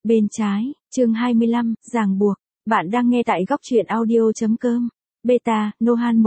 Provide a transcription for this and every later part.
Bên trái, chương 25, ràng buộc. Bạn đang nghe tại góc truyện audio.com. Beta, Nohan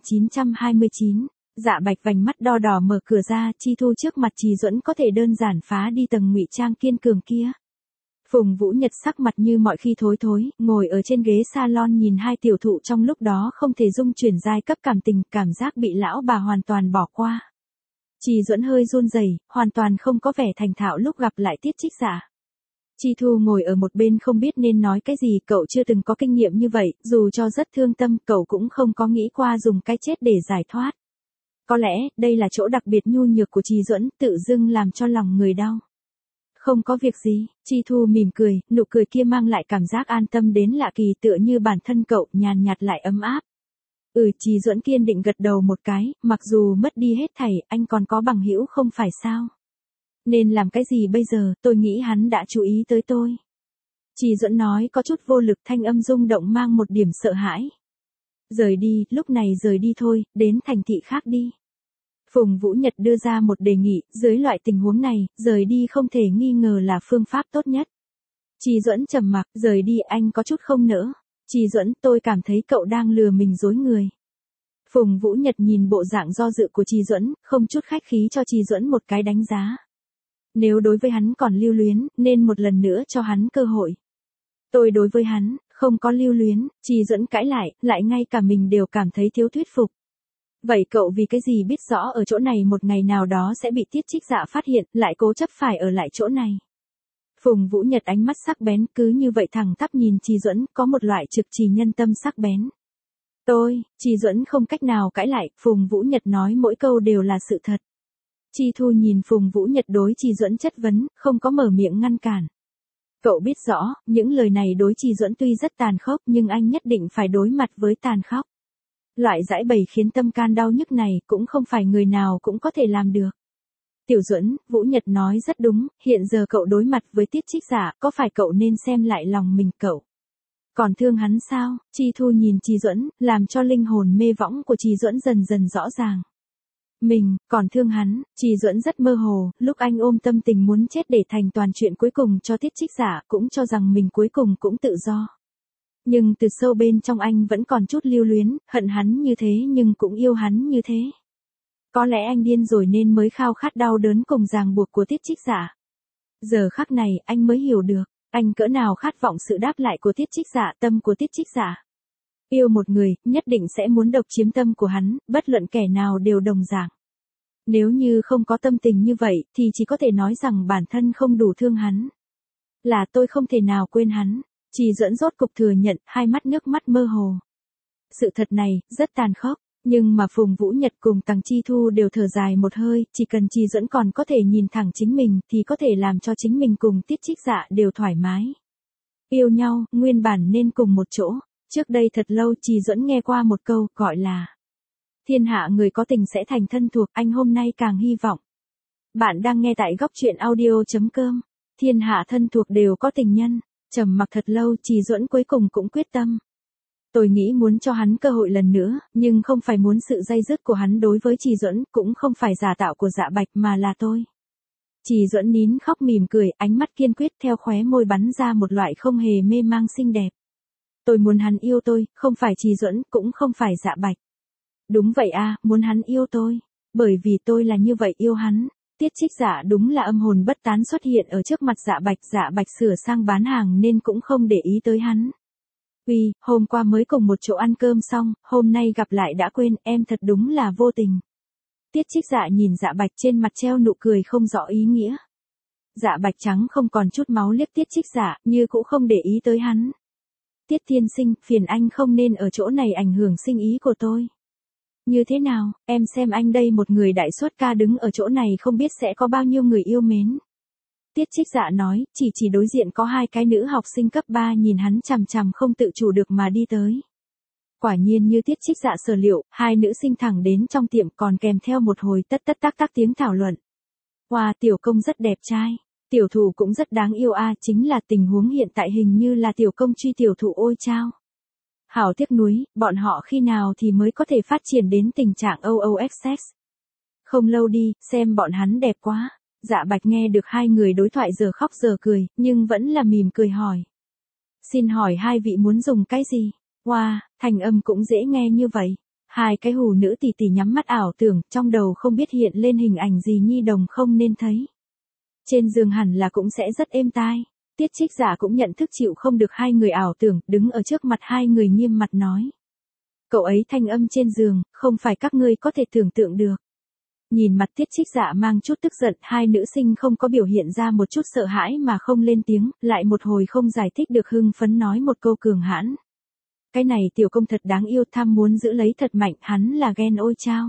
1929. Dạ Bạch vành mắt đo đỏ mở cửa ra, Chi Thu trước mặt Trì Duẫn có thể đơn giản phá đi tầng ngụy trang kiên cường kia. Phùng Vũ Nhật sắc mặt như mọi khi thối thối, ngồi ở trên ghế salon nhìn hai tiểu thụ trong lúc đó không thể dung chuyển giai cấp cảm tình, cảm giác bị lão bà hoàn toàn bỏ qua. Trì Duẫn hơi run rẩy, hoàn toàn không có vẻ thành thạo lúc gặp lại Tiết Trích Dạ. Chi Thu ngồi ở một bên không biết nên nói cái gì, cậu chưa từng có kinh nghiệm như vậy, dù cho rất thương tâm, cậu cũng không có nghĩ qua dùng cái chết để giải thoát. Có lẽ, đây là chỗ đặc biệt nhu nhược của Trì Duẫn, tự dưng làm cho lòng người đau. Không có việc gì, Chi Thu mỉm cười, nụ cười kia mang lại cảm giác an tâm đến lạ kỳ, tựa như bản thân cậu nhàn nhạt lại ấm áp. Trì Duẫn kiên định gật đầu một cái, mặc dù mất đi hết thảy, anh còn có bằng hữu không phải sao? Nên làm cái gì bây giờ, tôi nghĩ hắn đã chú ý tới tôi. Trì Duẫn nói có chút vô lực, thanh âm rung động mang một điểm sợ hãi. Rời đi, lúc này rời đi thôi, đến thành thị khác đi. Phùng Vũ Nhật đưa ra một đề nghị, dưới loại tình huống này, rời đi không thể nghi ngờ là phương pháp tốt nhất. Trì Duẫn trầm mặc, rời đi anh có chút không nỡ. Trì Duẫn, tôi cảm thấy cậu đang lừa mình dối người. Phùng Vũ Nhật nhìn bộ dạng do dự của Trì Duẫn, không chút khách khí cho Trì Duẫn một cái đánh giá. Nếu đối với hắn còn lưu luyến, nên một lần nữa cho hắn cơ hội. Tôi đối với hắn, không có lưu luyến, Trì Duẫn cãi lại ngay cả mình đều cảm thấy thiếu thuyết phục. Vậy cậu vì cái gì biết rõ ở chỗ này một ngày nào đó sẽ bị Tiết Trích Dạ phát hiện, lại cố chấp phải ở lại chỗ này? Phùng Vũ Nhật ánh mắt sắc bén, cứ như vậy thẳng tắp nhìn Trì Duẫn, có một loại trực trì nhân tâm sắc bén. Trì Duẫn không cách nào cãi lại, Phùng Vũ Nhật nói mỗi câu đều là sự thật. Chi Thu nhìn Phùng Vũ Nhật đối Trì Duẫn chất vấn, không có mở miệng ngăn cản. Cậu biết rõ, những lời này đối Trì Duẫn tuy rất tàn khốc nhưng anh nhất định phải đối mặt với tàn khốc. Loại giãi bày khiến tâm can đau nhức này cũng không phải người nào cũng có thể làm được. Tiểu Duẫn, Vũ Nhật nói rất đúng, hiện giờ cậu đối mặt với Tiết Trích Dạ, có phải cậu nên xem lại lòng mình cậu? Còn thương hắn sao? Chi Thu nhìn Trì Duẫn, làm cho linh hồn mê võng của Trì Duẫn dần dần rõ ràng. Mình, còn thương hắn, Trì Duẫn rất mơ hồ, lúc anh ôm tâm tình muốn chết để thành toàn chuyện cuối cùng cho Tiết Trích Dạ, cũng cho rằng mình cuối cùng cũng tự do. Nhưng từ sâu bên trong anh vẫn còn chút lưu luyến, hận hắn như thế nhưng cũng yêu hắn như thế. Có lẽ anh điên rồi nên mới khao khát đau đớn cùng ràng buộc của Tiết Trích Dạ. Giờ khắc này, anh mới hiểu được, anh cỡ nào khát vọng sự đáp lại của Tiết Trích Dạ, tâm của Tiết Trích Dạ. Yêu một người, nhất định sẽ muốn độc chiếm tâm của hắn, bất luận kẻ nào đều đồng dạng. Nếu như không có tâm tình như vậy, thì chỉ có thể nói rằng bản thân không đủ thương hắn. Là tôi không thể nào quên hắn. Trì Duẫn rốt cục thừa nhận, hai mắt nước mắt mơ hồ. Sự thật này, rất tàn khốc, nhưng mà Phùng Vũ Nhật cùng Tằng Chi Thu đều thở dài một hơi, chỉ cần Trì Duẫn còn có thể nhìn thẳng chính mình, thì có thể làm cho chính mình cùng Tiết Trích Dạ đều thoải mái. Yêu nhau, nguyên bản nên cùng một chỗ. Trước đây thật lâu Trì Duẫn nghe qua một câu, gọi là thiên hạ người có tình sẽ thành thân thuộc, anh hôm nay càng hy vọng. Bạn đang nghe tại góc truyện audio.com. Thiên hạ thân thuộc đều có tình nhân. Trầm mặc thật lâu, Trì Duẫn cuối cùng cũng quyết tâm. Tôi nghĩ muốn cho hắn cơ hội lần nữa, nhưng không phải muốn sự day dứt của hắn đối với Trì Duẫn, cũng không phải giả tạo của Dạ Bạch mà là tôi. Trì Duẫn nín khóc mỉm cười, ánh mắt kiên quyết, theo khóe môi bắn ra một loại không hề mê mang xinh đẹp. Tôi muốn hắn yêu tôi, không phải Trì Duẫn, cũng không phải Dạ Bạch. Đúng vậy à, muốn hắn yêu tôi. Bởi vì tôi là như vậy yêu hắn. Tiết Trích Dạ đúng là âm hồn bất tán xuất hiện ở trước mặt Dạ Bạch sửa sang bán hàng nên cũng không để ý tới hắn. Hôm qua mới cùng một chỗ ăn cơm xong, hôm nay gặp lại đã quên, em thật đúng là vô tình. Tiết Trích Dạ nhìn Dạ Bạch, trên mặt treo nụ cười không rõ ý nghĩa. Dạ Bạch trắng không còn chút máu liếc Tiết Trích Dạ, như cũng không để ý tới hắn. Tiết tiên sinh, phiền anh không nên ở chỗ này ảnh hưởng sinh ý của tôi. Như thế nào, em xem anh đây, một người đại soát ca đứng ở chỗ này không biết sẽ có bao nhiêu người yêu mến. Tiết Trích Dạ nói, chỉ đối diện có hai cái nữ học sinh cấp 3 nhìn hắn chằm chằm không tự chủ được mà đi tới. Quả nhiên như Tiết Trích Dạ sở liệu, hai nữ sinh thẳng đến trong tiệm còn kèm theo một hồi tất tác tiếng thảo luận. Wow, tiểu công rất đẹp trai. Tiểu thụ cũng rất đáng yêu chính là tình huống hiện tại hình như là tiểu công truy tiểu thụ ôi chao. Hảo tiếc nuối, bọn họ khi nào thì mới có thể phát triển đến tình trạng OOXX. Không lâu đi, xem bọn hắn đẹp quá. Dạ Bạch nghe được hai người đối thoại giờ khóc giờ cười, nhưng vẫn là mỉm cười hỏi. Xin hỏi hai vị muốn dùng cái gì? Wow, thành âm cũng dễ nghe như vậy. Hai cái hù nữ tỷ tỷ nhắm mắt ảo tưởng, trong đầu không biết hiện lên hình ảnh gì nhi đồng không nên thấy. Trên giường hẳn là cũng sẽ rất êm tai. Tiết Trích Dạ cũng nhận thức chịu không được hai người ảo tưởng, đứng ở trước mặt hai người nghiêm mặt nói. Cậu ấy thanh âm trên giường, không phải các ngươi có thể tưởng tượng được. Nhìn mặt Tiết Trích Dạ mang chút tức giận, hai nữ sinh không có biểu hiện ra một chút sợ hãi mà không lên tiếng, lại một hồi không giải thích được hưng phấn nói một câu cường hãn. Cái này tiểu công thật đáng yêu, tham muốn giữ lấy thật mạnh, hắn là ghen ôi chao.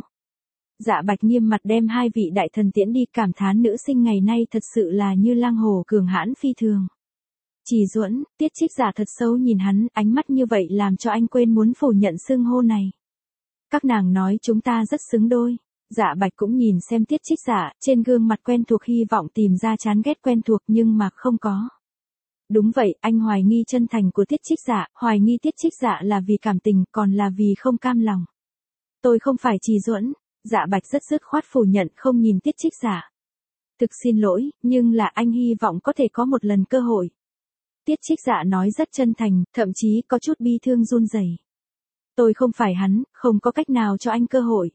Dạ Bạch nghiêm mặt đem hai vị đại thần tiễn đi, cảm thán nữ sinh ngày nay thật sự là như lang hồ cường hãn phi thường. Chỉ Duẫn, Tiết Trích Dạ thật sâu nhìn hắn, ánh mắt như vậy làm cho anh quên muốn phủ nhận xưng hô này. Các nàng nói chúng ta rất xứng đôi. Dạ Bạch cũng nhìn xem Tiết Trích Dạ, trên gương mặt quen thuộc hy vọng tìm ra chán ghét quen thuộc nhưng mà không có. Đúng vậy, anh hoài nghi chân thành của Tiết Trích Dạ, hoài nghi Tiết Trích Dạ là vì cảm tình, còn là vì không cam lòng. Tôi không phải Trì Duẫn. Dạ Bạch rất dứt khoát phủ nhận, không nhìn Tiết Trích Dạ. Thực xin lỗi, nhưng là anh hy vọng có thể có một lần cơ hội. Tiết Trích Dạ nói rất chân thành, thậm chí có chút bi thương run rẩy. Tôi không phải hắn, không có cách nào cho anh cơ hội.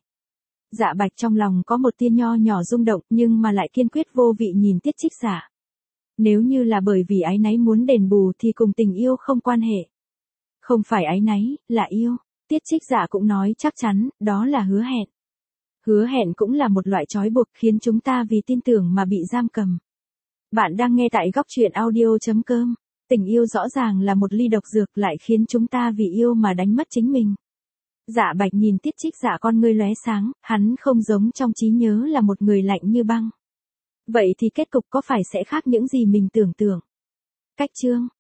Dạ Bạch trong lòng có một tia nho nhỏ rung động, nhưng mà lại kiên quyết vô vị nhìn Tiết Trích Dạ. Nếu như là bởi vì áy náy muốn đền bù thì cùng tình yêu không quan hệ. Không phải áy náy, là yêu. Tiết Trích Dạ cũng nói chắc chắn, đó là hứa hẹn. Hứa hẹn cũng là một loại trói buộc khiến chúng ta vì tin tưởng mà bị giam cầm. Bạn đang nghe tại góc truyện audio.com. Tình yêu rõ ràng là một ly độc dược lại khiến chúng ta vì yêu mà đánh mất chính mình. Dạ Bạch nhìn Tiết Trích Dạ con ngươi lóe sáng, hắn không giống trong trí nhớ là một người lạnh như băng. Vậy thì kết cục có phải sẽ khác những gì mình tưởng tượng? Cách chương